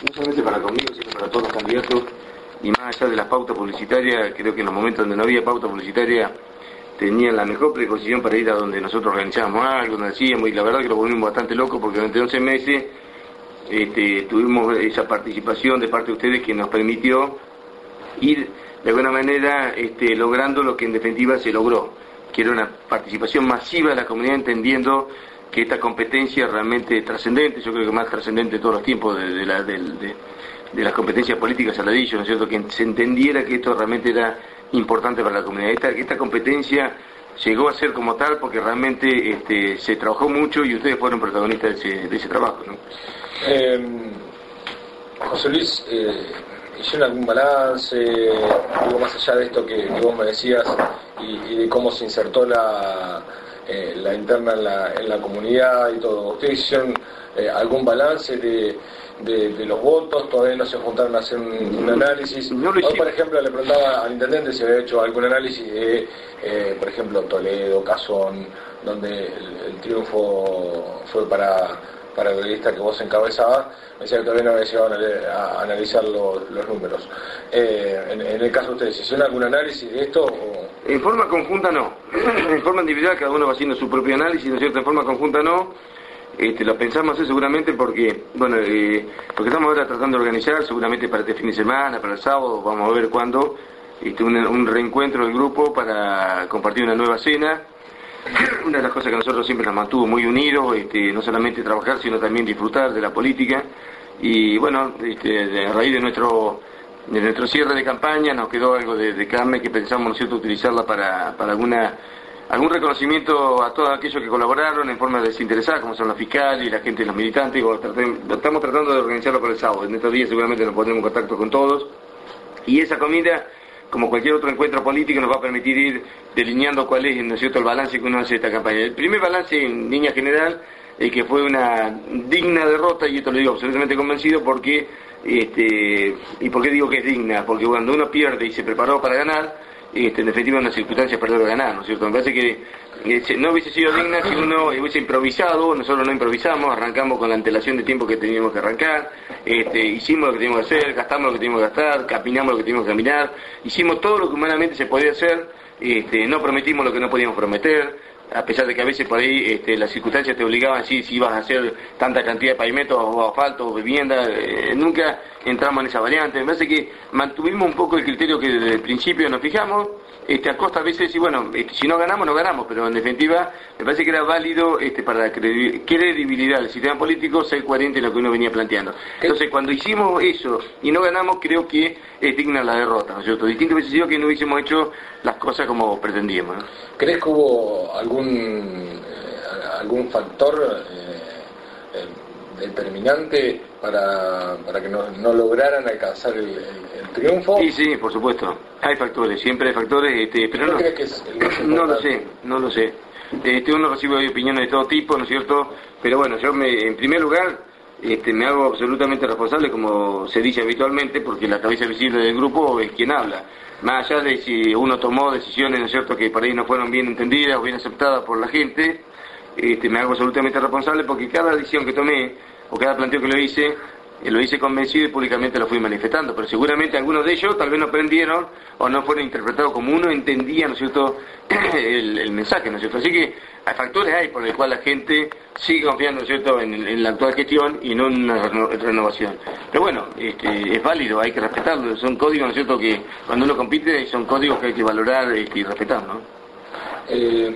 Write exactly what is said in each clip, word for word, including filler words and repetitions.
no solamente para conmigo, sino para todos los candidatos, y más allá de las pautas publicitarias, creo que en los momentos donde no había pauta publicitaria, tenían la mejor predisposición para ir a donde nosotros organizábamos algo, donde hacíamos, y la verdad que lo volvimos bastante loco, porque durante once meses este, tuvimos esa participación de parte de ustedes que nos permitió ir de alguna manera este, logrando lo que en definitiva se logró, que era una participación masiva de la comunidad, entendiendo que esta competencia realmente es trascendente, yo creo que más trascendente de todos los tiempos de, de, la, de, de, de las competencias políticas al ladrillo, ¿no es cierto?, que se entendiera que esto realmente era importante para la comunidad. Esta, esta competencia llegó a ser como tal porque realmente este, se trabajó mucho y ustedes fueron protagonistas de ese, de ese trabajo, ¿no? Eh, José Luis, eh, ¿hicieron algún balance, algo más allá de esto que, que vos me decías y, y de cómo se insertó la, eh, la interna en la, en la comunidad y todo? ¿Ustedes hicieron eh, algún balance de, de, de los votos? ¿Todavía no se juntaron a hacer un, un análisis? No Hoy, por ejemplo, le preguntaba al intendente si había hecho algún análisis de, eh, por ejemplo, Toledo, Cazón, donde el, el triunfo fue para... para la lista que vos encabezabas. Me decía que todavía no había llegado a analizar los, los números. Eh, en, en el caso de ustedes, ¿hicieron algún análisis de esto? O... En forma conjunta no. En forma individual cada uno va haciendo su propio análisis, ¿no es cierto? En forma conjunta no. Este, lo pensamos hacer seguramente porque, bueno, eh, porque estamos ahora tratando de organizar, seguramente para este fin de semana, para el sábado, vamos a ver cuándo, este, un, un reencuentro del grupo para compartir una nueva cena. Una de las cosas que a nosotros siempre nos mantuvo muy unidos, este, no solamente trabajar, sino también disfrutar de la política. Y bueno, este, a raíz de nuestro de nuestro cierre de campaña nos quedó algo de, de carne que pensamos, ¿no es cierto?, utilizarla para, para alguna algún reconocimiento a todos aquellos que colaboraron en forma desinteresada, como son los fiscales y la gente, los militantes. Y, bueno, traté, estamos tratando de organizarlo para el sábado. En estos días seguramente nos pondremos en contacto con todos. Y esa comida, como cualquier otro encuentro político, nos va a permitir ir delineando cuál es, ¿no es cierto?, el balance que uno hace de esta campaña. El primer balance, en línea general, es que fue una digna derrota, y esto lo digo absolutamente convencido, porque, este, ¿y por qué digo que es digna? Porque cuando uno pierde y se preparó para ganar, este, en definitiva en las circunstancias perder o ganar, ¿no es cierto? Me parece que eh, no hubiese sido digna si uno hubiese improvisado. Nosotros no improvisamos, arrancamos con la antelación de tiempo que teníamos que arrancar, este, hicimos lo que teníamos que hacer, gastamos lo que teníamos que gastar, caminamos lo que teníamos que caminar, hicimos todo lo que humanamente se podía hacer, este, no prometimos lo que no podíamos prometer, a pesar de que a veces por ahí este, las circunstancias te obligaban a decir si ibas a hacer tanta cantidad de pavimentos o asfalto o vivienda, eh, nunca entramos en esa variante. Me parece que mantuvimos un poco el criterio que desde el principio nos fijamos, este, a costa a veces, y bueno, este, si no ganamos, no ganamos, pero en definitiva me parece que era válido este, para la credibilidad del sistema político ser coherente en lo que uno venía planteando. Entonces, cuando hicimos eso y no ganamos, creo que es digna la derrota, ¿no es cierto? Distinto hubiese sido que no hubiésemos hecho las cosas como pretendíamos, ¿no? ¿Crees que hubo algún eh, algún factor eh, eh, determinante para, para que no, no lograran alcanzar el, el, el triunfo? Sí, sí, por supuesto. Hay factores, siempre hay factores, este, pero ¿No no, crees que es el más no lo importante? sé, no lo sé. Este, uno recibe opiniones de todo tipo, ¿no es cierto? Pero bueno, yo me, en primer lugar este, me hago absolutamente responsable, como se dice habitualmente, porque la cabeza visible del grupo es quien habla. Más allá de si uno tomó decisiones, ¿no es cierto?, que por ahí no fueron bien entendidas o bien aceptadas por la gente, este, me hago absolutamente responsable porque cada decisión que tomé o cada planteo que lo hice, eh, lo hice convencido y públicamente lo fui manifestando, pero seguramente algunos de ellos tal vez no aprendieron o no fueron interpretados como uno entendía, ¿no es cierto?, el, el mensaje, ¿no es cierto? Así que hay factores hay por el cual la gente sigue confiando, ¿no es cierto?, en, en la actual gestión y no en una reno, renovación. Pero bueno, este, es válido, hay que respetarlo, son códigos, ¿no es cierto?, que cuando uno compite son códigos que hay que valorar este, y respetar, ¿no? Eh,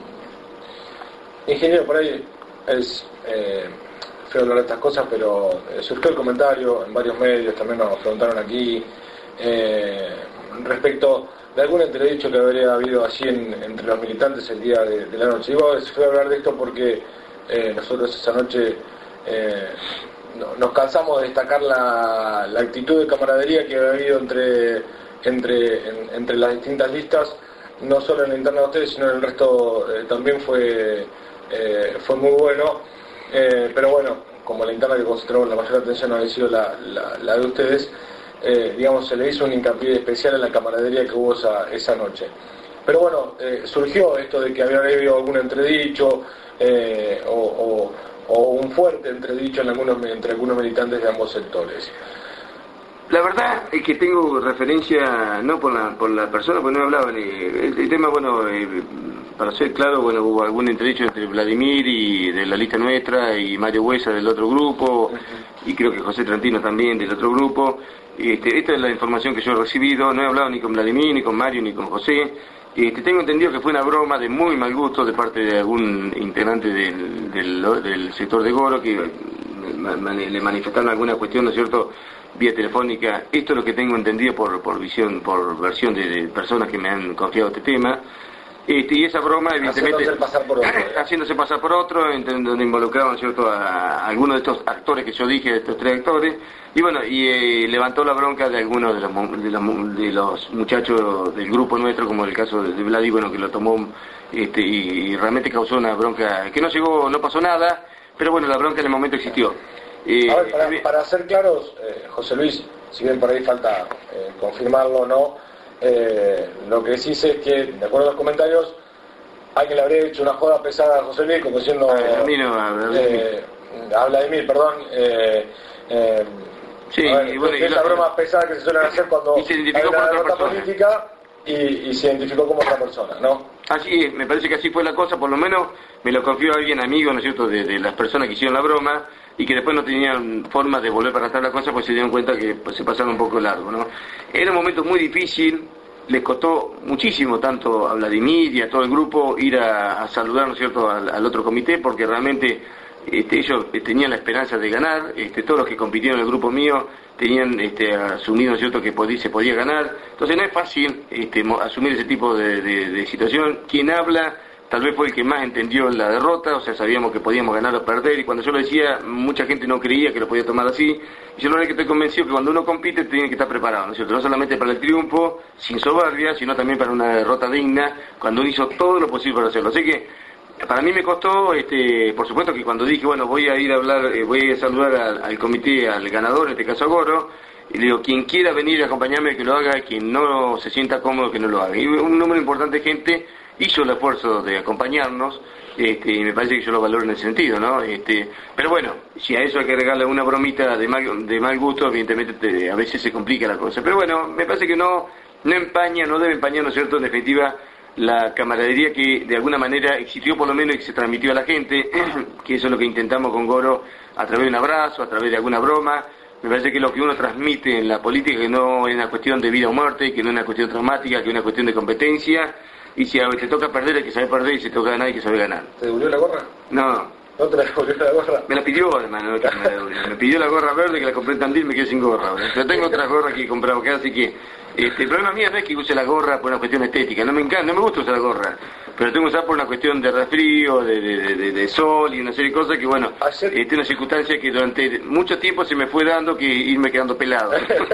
ingeniero, por ahí es eh, feo hablar de estas cosas, pero eh, surgió el comentario en varios medios, también nos preguntaron aquí, eh, respecto de algún entredicho que habría habido allí en, entre los militantes el día de, de la noche. Digo, es feo hablar de esto porque eh, nosotros esa noche eh, no, nos cansamos de destacar la, la actitud de camaradería que había habido entre, entre, en, entre las distintas listas, no solo en la interna de ustedes, sino en el resto eh, también fue, eh, fue muy bueno. Eh, pero bueno, como la interna que concentró la mayor atención había sido la, la, la de ustedes, eh, digamos, se le hizo un hincapié especial en la camaradería que hubo esa, esa noche. Pero bueno, eh, surgió esto de que había habido algún entredicho eh, o, o, o un fuerte entredicho en algunos, entre algunos militantes de ambos sectores. La verdad es que tengo referencia, no por la, por la persona, porque no hablaban. El, el tema, bueno, eh, para ser claro, bueno, hubo algún entredicho entre Vladimir y de la lista nuestra y Mario Huesa del otro grupo, y creo que José Trantino también del otro grupo. Este, esta es la información que yo he recibido, no he hablado ni con Vladimir, ni con Mario, ni con José. Este, tengo entendido que fue una broma de muy mal gusto de parte de algún integrante del, del, del sector de Goro, que le manifestaron alguna cuestión, ¿no es cierto?, vía telefónica. Esto es lo que tengo entendido por por visión, por versión de, de personas que me han confiado este tema. Este, y esa broma, evidentemente, haciéndose pasar por otro, ¿eh? haciéndose pasar por otro, en donde involucraban, ¿cierto?, a, a algunos de estos actores que yo dije, de estos tres actores, y bueno, y eh, levantó la bronca de algunos de los, de, los, de los muchachos del grupo nuestro, como el caso de Vladi, bueno, que lo tomó, este, y, y realmente causó una bronca que no llegó, no pasó nada, pero bueno, la bronca en el momento existió. Eh, a ver, para, para ser claros, eh, José Luis, si bien por ahí falta eh, confirmarlo o no, eh, lo que sí sé es que, de acuerdo a los comentarios, alguien le habría hecho una joda pesada a José Luis, como diciendo... A mí no, a Vladimir. Eh, a Vladimir, perdón. Eh, eh, sí, a ver, y bueno, y esa lo, broma pesada que se suelen hacer cuando y se identificó hay una por otra derrota persona. política y, y se identificó como otra persona, ¿no? Así es, me parece que así fue la cosa, por lo menos me lo confió alguien amigo, ¿no es cierto?, de, de las personas que hicieron la broma, y que después no tenían forma de volver para atrás la cosa, pues se dieron cuenta que pues, se pasaron un poco largo, ¿no? Era un momento muy difícil, les costó muchísimo tanto a Vladimir y a todo el grupo ir a, a saludar, ¿no es cierto?, al, al otro comité, porque realmente este, ellos tenían la esperanza de ganar, este, todos los que compitieron en el grupo mío tenían este, asumido, ¿no es cierto?, que podía, se podía ganar. Entonces no es fácil este, asumir ese tipo de, de, de situación. Quien habla tal vez fue el que más entendió la derrota, o sea, sabíamos que podíamos ganar o perder, y cuando yo lo decía, mucha gente no creía que lo podía tomar así, y yo la verdad que estoy convencido que cuando uno compite tiene que estar preparado, ¿no es cierto?, no solamente para el triunfo, sin soberbia, sino también para una derrota digna, cuando uno hizo todo lo posible para hacerlo. Así que, para mí me costó, este, por supuesto que cuando dije, bueno, voy a ir a hablar, eh, voy a saludar al, al comité, al ganador, en este caso a Goro, y le digo, quien quiera venir a acompañarme, que lo haga, quien no se sienta cómodo, que no lo haga. Y un número importante de gente hizo el esfuerzo de acompañarnos, este, y me parece que yo lo valoro en ese sentido, ¿no? Este, pero bueno, si a eso hay que agregarle una bromita de mal, de mal gusto, evidentemente te, a veces se complica la cosa. Pero bueno, me parece que no, no empaña, no debe empañar, ¿no es cierto?, en definitiva, la camaradería que de alguna manera existió por lo menos y que se transmitió a la gente, que eso es lo que intentamos con Goro, a través de un abrazo, a través de alguna broma. Me parece que lo que uno transmite en la política, que no es una cuestión de vida o muerte, que no es una cuestión traumática, que es una cuestión de competencia, y si a te toca perder hay que saber perder, y si te toca ganar hay que saber ganar. ¿Te devolvió la gorra? No. ¿No te la devolvió la gorra? Me la pidió, hermano, no, me, me pidió la gorra verde, que la compré en Tandil, me quedé sin gorra. Pero tengo otras gorras que he comprado acá, así que este, el problema mío no es que use la gorra por una cuestión estética, no me encanta, no me gusta usar la gorra, pero tengo que usar por una cuestión de resfrío, de, de, de, de sol y una serie de cosas que, bueno, Ayer... este, una circunstancia que durante mucho tiempo se me fue dando que irme quedando pelado.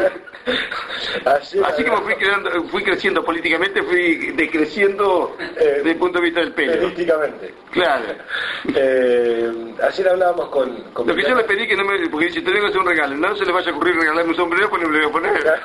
Ayer... Así como fui, quedando, fui creciendo políticamente, fui decreciendo eh, desde el punto de vista del pelo. Políticamente. Claro. Eh, ayer hablábamos con... con Lo que yo le pedí que no me... Porque si te tengo que hacer un regalo, no se le vaya a ocurrir regalarme un sombrero, pues no me lo voy a poner.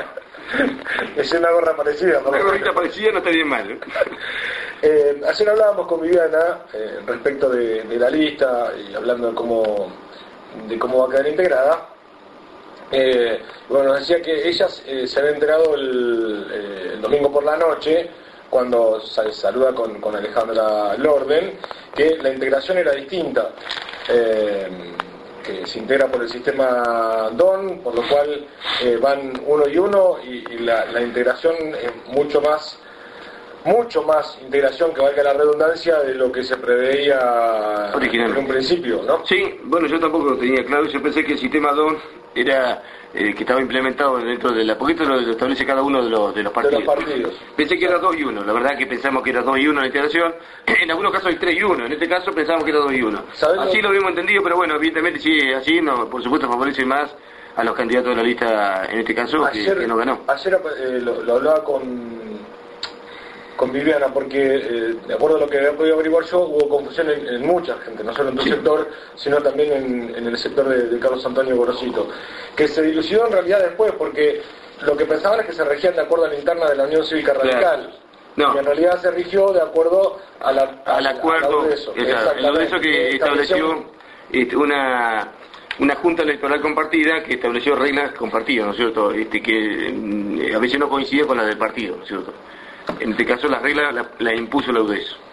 Es una gorra parecida. Una gorrita parecida no estaría mal. ¿eh? Eh, ayer hablábamos con Viviana eh, respecto de, de la lista y hablando de cómo, de cómo va a quedar integrada. Eh, bueno, nos decía que ella eh, se había enterado el, eh, el domingo por la noche, cuando se saluda con, con Alejandra Lorden, que la integración era distinta. Eh, que se integra por el sistema D O N, por lo cual eh, van uno y uno, y, y la, la integración es mucho más, mucho más integración, que valga la redundancia, de lo que se preveía en un principio, ¿no? Sí, bueno, yo tampoco lo tenía claro, yo pensé que el sistema D O N era eh, que estaba implementado dentro de la... porque esto lo establece cada uno de los, de los partidos. De los partidos. Pensé que era dos y uno, la verdad que pensamos que era dos y uno la integración, en algunos casos hay tres y uno, en este caso pensamos que era dos y uno. Así lo habíamos entendido, pero bueno, evidentemente sí, así, no, por supuesto favorece más a los candidatos de la lista, en este caso, ayer, que, que no ganó. Ayer eh, lo, lo hablaba con... con Viviana, porque eh, de acuerdo a lo que había podido averiguar yo, hubo confusión en, en mucha gente, no solo en tu sí. sector, sino también en, en el sector de, de Carlos Antonio Gorosito, que se dilucidó en realidad después, porque lo que pensaban es que se regían de acuerdo a la interna de la Unión Cívica Radical, claro. No. Y en realidad se rigió de acuerdo a la, a, al acuerdo, al Audieso, el Audieso que estableció este, una una junta electoral compartida que estableció reglas compartidas, ¿no es cierto? Este, que eh, a veces no coincidía con las del partido, ¿no es cierto? En este caso las reglas las la impuso la U D E S.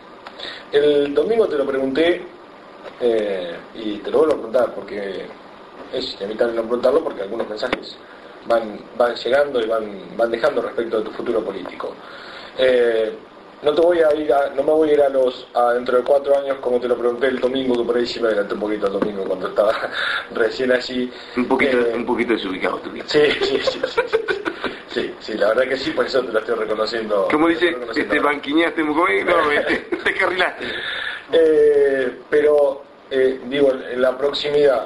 El domingo te lo pregunté, eh, y te lo vuelvo a preguntar porque es inevitable no preguntarlo, porque algunos mensajes van van llegando y van van dejando respecto de tu futuro político. Eh, no te voy a ir a, no me voy a ir a los a dentro de cuatro años como te lo pregunté el domingo, que por ahí sí me adelanté un poquito el domingo cuando estaba recién allí. Un poquito, eh, un poquito desubicado tu vida. Sí, sí, sí, sí, sí, sí, sí, la verdad que sí, por eso te lo estoy reconociendo. Como dice, reconociendo este banquiñaste muy joven, no, te, te carrilaste. Eh, pero, eh, digo, en la proximidad,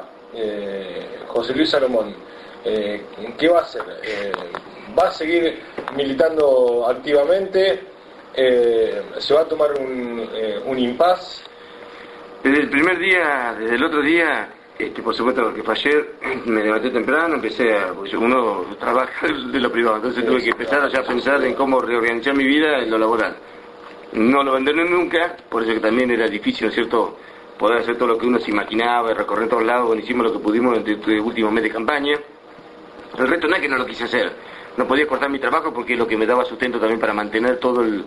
eh, José Luis Salomón, eh, ¿qué va a hacer? Eh, ¿Va a seguir militando activamente? Eh, ¿Se va a tomar un, eh, un impas? Desde el primer día, desde el otro día, este, por supuesto que fue ayer, me levanté temprano, empecé a, porque uno trabaja de lo privado, entonces sí, tuve que empezar ya a pensar en cómo reorganizar mi vida en lo laboral. No lo abandoné nunca, por eso que también era difícil, ¿no es cierto?, poder hacer todo lo que uno se imaginaba, recorrer todos lados, bueno, hicimos lo que pudimos en el último mes de campaña. El resto no es que no lo quise hacer, no podía cortar mi trabajo porque es lo que me daba sustento también para mantener todo el,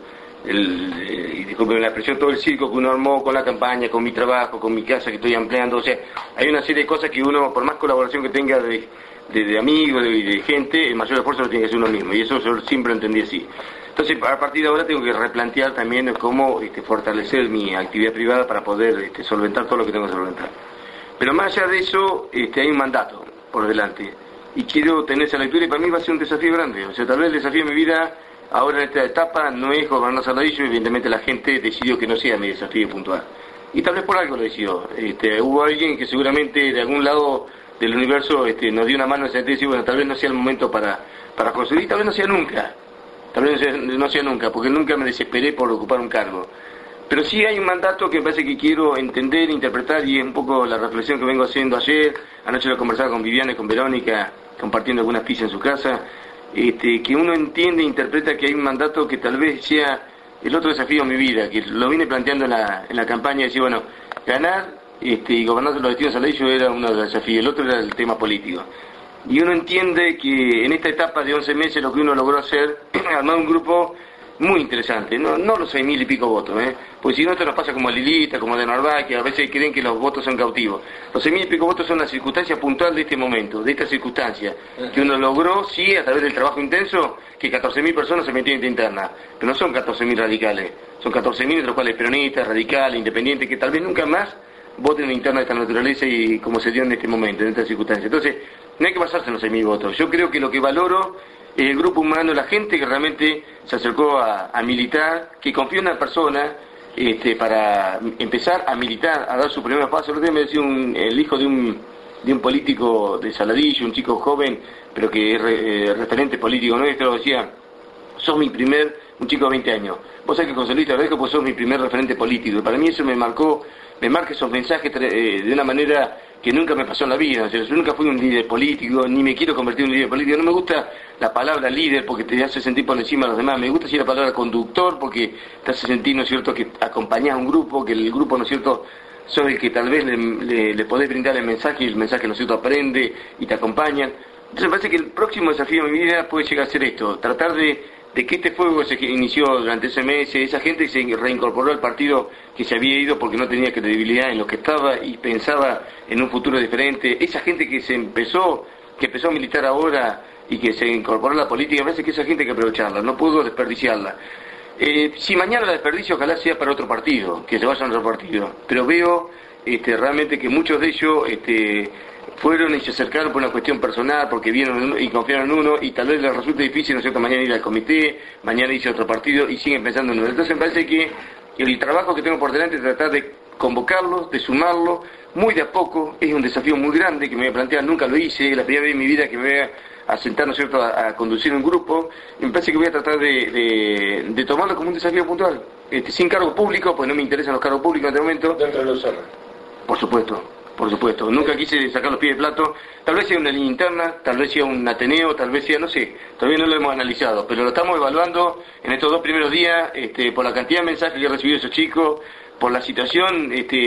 el eh, y disculpen la expresión, todo el circo que uno armó con la campaña, con mi trabajo, con mi casa que estoy ampliando. O sea, hay una serie de cosas que uno, por más colaboración que tenga de, de, de amigos, de, de gente, el mayor esfuerzo lo tiene que hacer uno mismo, y eso yo siempre lo entendí así. Entonces, a partir de ahora tengo que replantear también cómo este, fortalecer mi actividad privada para poder este, solventar todo lo que tengo que solventar. Pero más allá de eso, este, hay un mandato por delante, y quiero tener esa lectura, y para mí va a ser un desafío grande. O sea, tal vez el desafío de mi vida ahora en esta etapa no es gobernar Saladillo, evidentemente la gente decidió que no sea mi desafío puntual. Y tal vez por algo lo decidió. Este, hubo alguien que seguramente de algún lado del universo este, nos dio una mano en ese sentido y dice, bueno, tal vez no sea el momento para, para construir, tal vez no sea nunca. Tal vez no sea, no sea nunca, porque nunca me desesperé por ocupar un cargo. Pero sí hay un mandato que me parece que quiero entender, interpretar, y es un poco la reflexión que vengo haciendo ayer. Anoche lo conversaba con Viviana y con Verónica, compartiendo algunas pizzas en su casa. Este, que uno entiende e interpreta que hay un mandato que tal vez sea el otro desafío de mi vida, que lo vine planteando en la, en la campaña, decir, bueno, ganar este, y gobernar los destinos a Saladillo era uno de los desafíos, el otro era el tema político. Y uno entiende que en esta etapa de once meses lo que uno logró hacer es armar un grupo muy interesante, no, no los seis mil y pico votos, ¿eh? Porque si no esto nos pasa como a Lilita, como a de Narváez, que a veces creen que los votos son cautivos. Los seis mil y pico votos son la circunstancia puntual de este momento, de esta circunstancia, que uno logró, sí, a través del trabajo intenso, que catorce mil personas se metieron en interna, pero no son catorce mil radicales, son catorce mil entre los cuales peronistas, radicales, independientes, que tal vez nunca más voten en interna de esta naturaleza y como se dio en este momento, en esta circunstancia. Entonces, no hay que basarse en los seis mil votos. Yo creo que lo que valoro es el grupo humano, la gente que realmente se acercó a, a militar, que confió en una persona este, para empezar a militar, a dar su primer paso. El otro día me decía un, el hijo de un, de un político de Saladillo, un chico joven, pero que es re, eh, referente político nuestro, decía, sos mi primer, un chico de veinte años, vos sabés que José Luis te agradezco porque sos mi primer referente político. Y para mí eso me marcó, me marca esos mensajes eh, de una manera que nunca me pasó en la vida. O sea, yo nunca fui un líder político, ni me quiero convertir en un líder político. No me gusta la palabra líder porque te hace sentir por encima de los demás. Me gusta decir la palabra conductor porque te hace sentir, ¿no es cierto?, que acompañás a un grupo, que el grupo, ¿no es cierto?, sos el que tal vez le, le, le podés brindar el mensaje, y el mensaje, ¿no es cierto?, aprende y te acompañan. Entonces me parece que el próximo desafío de mi vida puede llegar a ser esto, tratar de, de que este fuego se inició durante ese mes, esa gente que se reincorporó al partido que se había ido porque no tenía credibilidad en lo que estaba y pensaba en un futuro diferente, esa gente que se empezó, que empezó a militar ahora y que se incorporó a la política, me parece que esa gente hay que aprovecharla, no puedo desperdiciarla. Eh, si mañana la desperdicio, ojalá sea para otro partido, que se vayan a otro partido, pero veo este, realmente que muchos de ellos este, fueron y se acercaron por una cuestión personal, porque vieron y confiaron en uno, y tal vez les resulte difícil, ¿no es cierto?, mañana ir al comité, mañana irse a otro partido, y siguen pensando en uno. Entonces me parece que el trabajo que tengo por delante es tratar de convocarlos, de sumarlos, muy de a poco. Es un desafío muy grande que me voy a plantear, nunca lo hice, es la primera vez en mi vida que me voy a, a sentar, ¿no es cierto?, a, a conducir un grupo, y me parece que voy a tratar de, de, de tomarlo como un desafío puntual, este, sin cargo público, pues no me interesan los cargos públicos en este momento. Dentro de los zonas. Por supuesto. Por supuesto, nunca quise sacar los pies del plato, tal vez sea una línea interna, tal vez sea un Ateneo, tal vez sea, no sé, todavía no lo hemos analizado, pero lo estamos evaluando en estos dos primeros días, este, por la cantidad de mensajes que he recibido de esos chicos, por la situación este,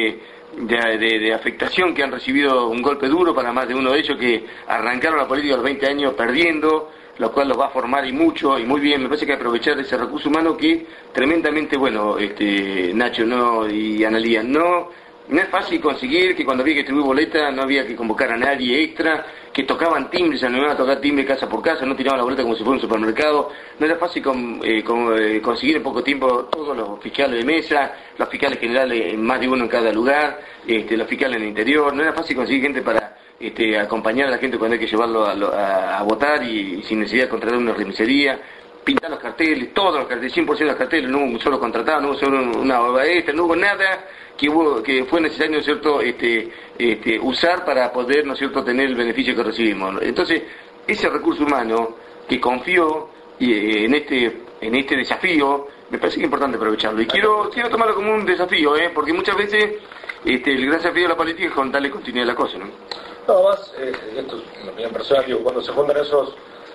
de, de, de afectación, que han recibido un golpe duro para más de uno de ellos, que arrancaron la política a los veinte años perdiendo, lo cual los va a formar y mucho, y muy bien. Me parece que aprovechar ese recurso humano que tremendamente bueno, este Nacho no y Analía, no, no es fácil conseguir, que cuando había que distribuir boletas no había que convocar a nadie extra, que tocaban timbre, se animaban a tocar timbre casa por casa, no tiraban la boleta como si fuera un supermercado, no era fácil con, eh, con, eh, conseguir en poco tiempo todos los fiscales de mesa, los fiscales generales, más de uno en cada lugar, este, los fiscales en el interior, no era fácil conseguir gente para Este, acompañar a la gente cuando hay que llevarlo a, a, a votar y, y sin necesidad de contratar una remisería, pintar los carteles, todos los carteles, cien por ciento de los carteles, no hubo un solo contratado, no hubo solo una obra extra, no hubo nada que hubo que fue necesario, ¿no es cierto?, este, este, usar para poder, ¿no es cierto?, tener el beneficio que recibimos. Entonces, ese recurso humano que confió y, eh, en este en este desafío, me parece que es importante aprovecharlo. Y quiero quiero tomarlo como un desafío, ¿eh?, porque muchas veces este, el gran desafío de la política es con darle continuidad a la cosa, ¿no? No, más, eh, esto es una opinión personal, digo, cuando se juntan esos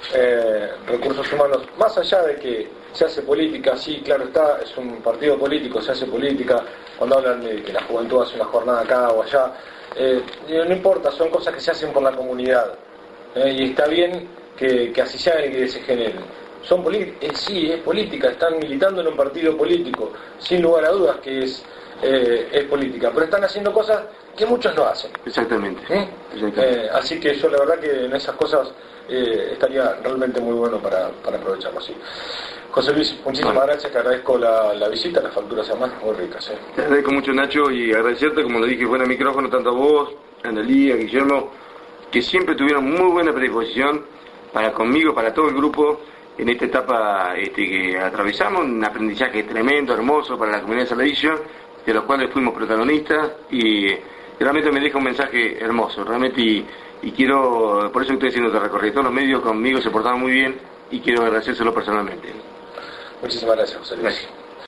eh, recursos humanos, más allá de que se hace política, sí, claro está, es un partido político, se hace política, cuando hablan de que la juventud hace una jornada acá o allá, eh, no importa, son cosas que se hacen por la comunidad, eh, y está bien que, que así sean y que se generen. Son políticas, eh, sí, es política, están militando en un partido político, sin lugar a dudas que es, eh, es política, pero están haciendo cosas que muchos no hacen. Exactamente. ¿Eh? Exactamente. Eh, así que yo la verdad que en esas cosas eh, estaría realmente muy bueno para, para aprovecharlo así. José Luis, muchísimas bueno. gracias, te agradezco la, la visita, las facturas además muy ricas. ¿eh? Te agradezco mucho, Nacho, y agradecerte, como lo dije fuera de micrófono, tanto a vos, a Analía, a Guillermo, que siempre tuvieron muy buena predisposición para conmigo, para todo el grupo, en esta etapa este, que atravesamos, un aprendizaje tremendo, hermoso para la comunidad de Saladillo, de los cuales fuimos protagonistas, y realmente me deja un mensaje hermoso, realmente, y, y quiero, por eso estoy haciendo este recorrido. Todos los medios conmigo se portaron muy bien y quiero agradecérselo personalmente. Muchísimas gracias, José Luis. Gracias.